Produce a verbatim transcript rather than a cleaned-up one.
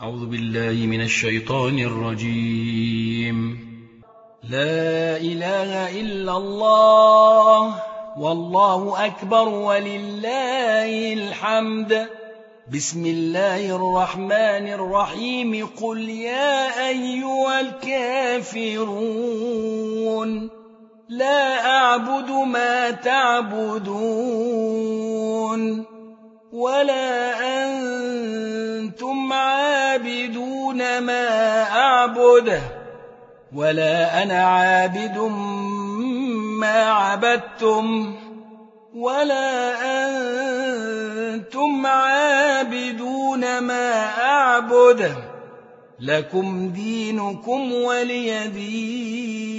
أعوذ بالله من الشيطان الرجيم. لا إله إلا الله والله أكبر ولله الحمد. بسم الله الرحمن الرحيم. قل يا أيها الكافرون لا أعبد ما تعبدون ولا أنتم عابدون ما أعبد ولا أنا عابد ما عبدتم ولا أنتم عابدون ما أعبد. لكم دينكم ولي دين.